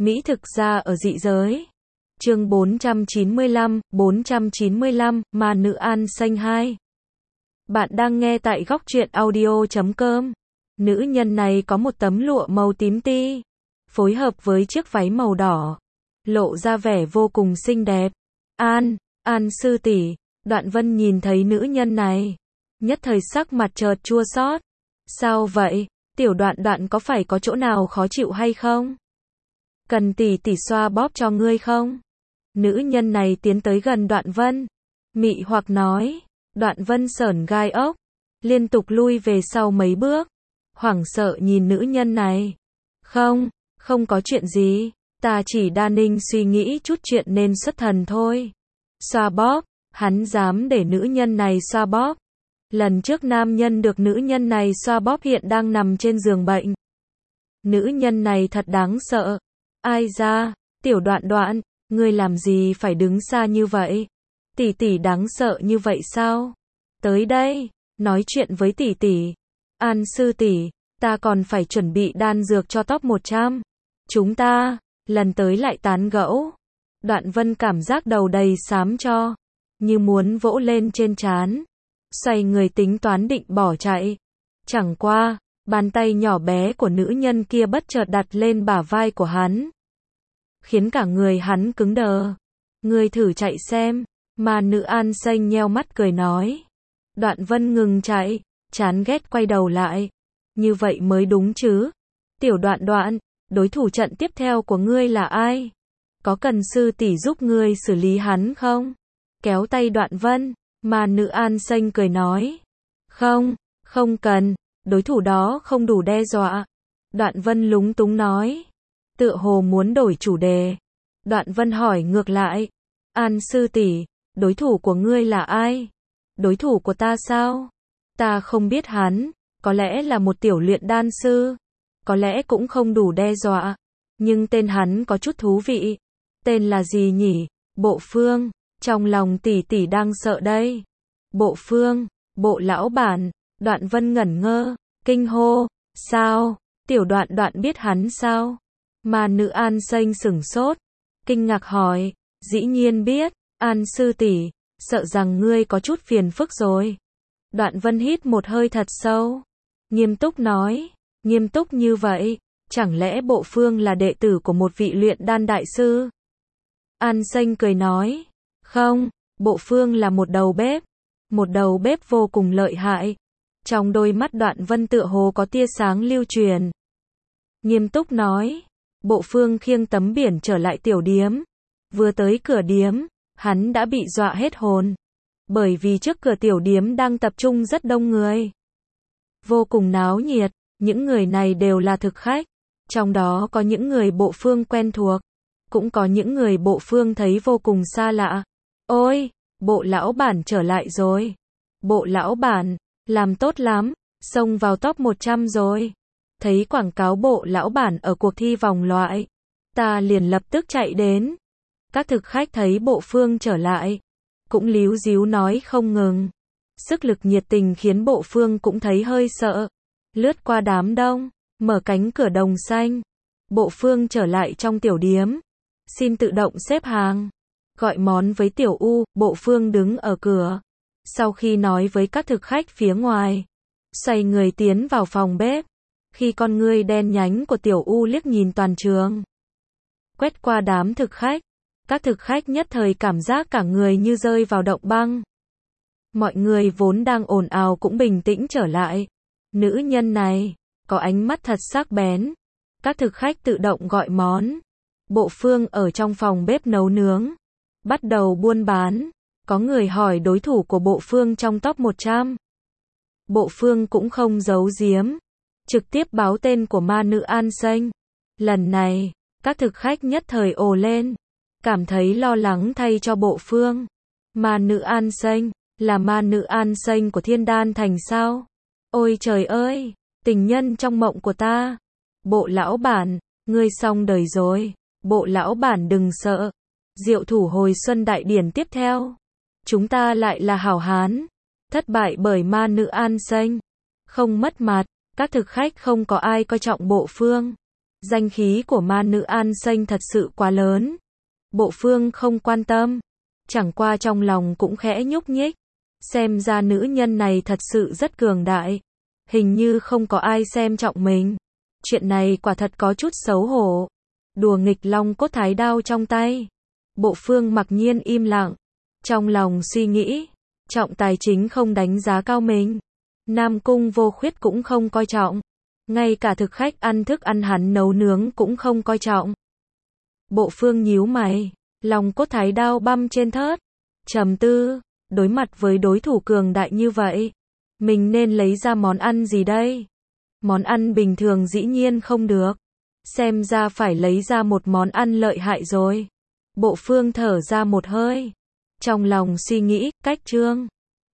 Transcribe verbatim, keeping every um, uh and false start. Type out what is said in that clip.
Mỹ thực gia ở dị giới. Chương bốn trăm chín mươi lăm, bốn trăm chín mươi lăm, Ma Nữ An Xanh hai. Bạn đang nghe tại góc truyện audio chấm com. Nữ nhân này có một tấm lụa màu tím ti, phối hợp với chiếc váy màu đỏ, lộ ra vẻ vô cùng xinh đẹp. An, An sư tỷ. Đoạn Vân nhìn thấy nữ nhân này, nhất thời sắc mặt chợt chua xót. Sao vậy? Tiểu Đoạn Đoạn có phải có chỗ nào khó chịu hay không? Cần tỷ tỷ xoa bóp cho ngươi không? Nữ nhân này tiến tới gần Đoạn Vân, mị hoặc nói. Đoạn Vân sởn gai ốc, liên tục lui về sau mấy bước, hoảng sợ nhìn nữ nhân này. Không, không có chuyện gì, ta chỉ đa ninh suy nghĩ chút chuyện nên xuất thần thôi. Xoa bóp, hắn dám để nữ nhân này xoa bóp. Lần trước nam nhân được nữ nhân này xoa bóp hiện đang nằm trên giường bệnh. Nữ nhân này thật đáng sợ. Ai ra, Tiểu Đoạn Đoạn, ngươi làm gì phải đứng xa như vậy? Tỷ tỷ đáng sợ như vậy sao? Tới đây, nói chuyện với tỷ tỷ. An sư tỷ, ta còn phải chuẩn bị đan dược cho top một trăm. Chúng ta, lần tới lại tán gẫu. Đoạn Vân cảm giác đầu đầy xám cho, như muốn vỗ lên trên trán. Xoay người tính toán định bỏ chạy. Chẳng qua, bàn tay nhỏ bé của nữ nhân kia bất chợt đặt lên bả vai của hắn, khiến cả người hắn cứng đờ. Ngươi thử chạy xem. Ma Nữ An Xanh nheo mắt cười nói. Đoạn Vân ngừng chạy, chán ghét quay đầu lại. Như vậy mới đúng chứ. Tiểu Đoạn Đoạn, đối thủ trận tiếp theo của ngươi là ai? Có cần sư tỷ giúp ngươi xử lý hắn không? Kéo tay Đoạn Vân, Ma Nữ An Xanh cười nói. Không, không cần, đối thủ đó không đủ đe dọa. Đoạn Vân lúng túng nói. Tựa hồ muốn đổi chủ đề. Đoạn Vân hỏi ngược lại. An sư tỷ, đối thủ của ngươi là ai? Đối thủ của ta sao? Ta không biết hắn, có lẽ là một tiểu luyện đan sư, có lẽ cũng không đủ đe dọa, nhưng tên hắn có chút thú vị. Tên là gì nhỉ? Bộ Phương. Trong lòng tỷ tỷ đang sợ đây. Bộ Phương, Bộ lão bản. Đoạn Vân ngẩn ngơ, kinh hô. Sao? Tiểu Đoạn Đoạn biết hắn sao? Ma Nữ An Xanh sửng sốt, kinh ngạc hỏi. Dĩ nhiên biết, An sư tỷ, sợ rằng ngươi có chút phiền phức rồi. Đoạn Vân hít một hơi thật sâu, nghiêm túc nói. Nghiêm túc như vậy, chẳng lẽ Bộ Phương là đệ tử của một vị luyện đan đại sư? An Xanh cười nói. Không, Bộ Phương là một đầu bếp, một đầu bếp vô cùng lợi hại. Trong đôi mắt Đoạn Vân tựa hồ có tia sáng lưu truyền. Nghiêm túc nói. Bộ Phương khiêng tấm biển trở lại tiểu điếm. Vừa tới cửa điếm, hắn đã bị dọa hết hồn. Bởi vì trước cửa tiểu điếm đang tập trung rất đông người, vô cùng náo nhiệt. Những người này đều là thực khách, trong đó có những người Bộ Phương quen thuộc, cũng có những người Bộ Phương thấy vô cùng xa lạ. Ôi, Bộ lão bản trở lại rồi. Bộ lão bản, làm tốt lắm, xông vào top một trăm rồi. Thấy quảng cáo Bộ lão bản ở cuộc thi vòng loại, ta liền lập tức chạy đến. Các thực khách thấy Bộ Phương trở lại, cũng líu díu nói không ngừng. Sức lực nhiệt tình khiến Bộ Phương cũng thấy hơi sợ. Lướt qua đám đông, mở cánh cửa đồng xanh. Bộ Phương trở lại trong tiểu điếm. Xin tự động xếp hàng, gọi món với Tiểu U. Bộ Phương đứng ở cửa, sau khi nói với các thực khách phía ngoài, xoay người tiến vào phòng bếp. Khi con ngươi đen nhánh của Tiểu U liếc nhìn toàn trường, quét qua đám thực khách, các thực khách nhất thời cảm giác cả người như rơi vào động băng. Mọi người vốn đang ồn ào cũng bình tĩnh trở lại. Nữ nhân này có ánh mắt thật sắc bén. Các thực khách tự động gọi món. Bộ Phương ở trong phòng bếp nấu nướng, bắt đầu buôn bán. Có người hỏi đối thủ của Bộ Phương trong top một trăm. Bộ Phương cũng không giấu giếm, trực tiếp báo tên của Ma Nữ An Xanh. Lần này, các thực khách nhất thời ồ lên, cảm thấy lo lắng thay cho Bộ Phương. Ma Nữ An Xanh, là Ma Nữ An Xanh của Thiên Đan Thành sao? Ôi trời ơi, tình nhân trong mộng của ta. Bộ lão bản, ngươi xong đời rồi. Bộ lão bản đừng sợ. Diệu thủ hồi xuân đại điển tiếp theo, chúng ta lại là hảo hán. Thất bại bởi Ma Nữ An Xanh, không mất mặt. Các thực khách không có ai coi trọng Bộ Phương. Danh khí của ma nữ An Xanh thật sự quá lớn. Bộ Phương không quan tâm. Chẳng qua trong lòng cũng khẽ nhúc nhích. Xem ra nữ nhân này thật sự rất cường đại. Hình như không có ai xem trọng mình. Chuyện này quả thật có chút xấu hổ. Đùa nghịch long cốt thái đao trong tay. Bộ Phương mặc nhiên im lặng. Trong lòng suy nghĩ. Trọng tài chính không đánh giá cao mình. Nam Cung Vô Khuyết cũng không coi trọng. Ngay cả thực khách ăn thức ăn hắn nấu nướng cũng không coi trọng. Bộ Phương nhíu mày. Long cốt thái đao băm trên thớt. Trầm tư. Đối mặt với đối thủ cường đại như vậy. Mình nên lấy ra món ăn gì đây? Món ăn bình thường dĩ nhiên không được. Xem ra phải lấy ra một món ăn lợi hại rồi. Bộ Phương thở ra một hơi. Trong lòng suy nghĩ, cách trương.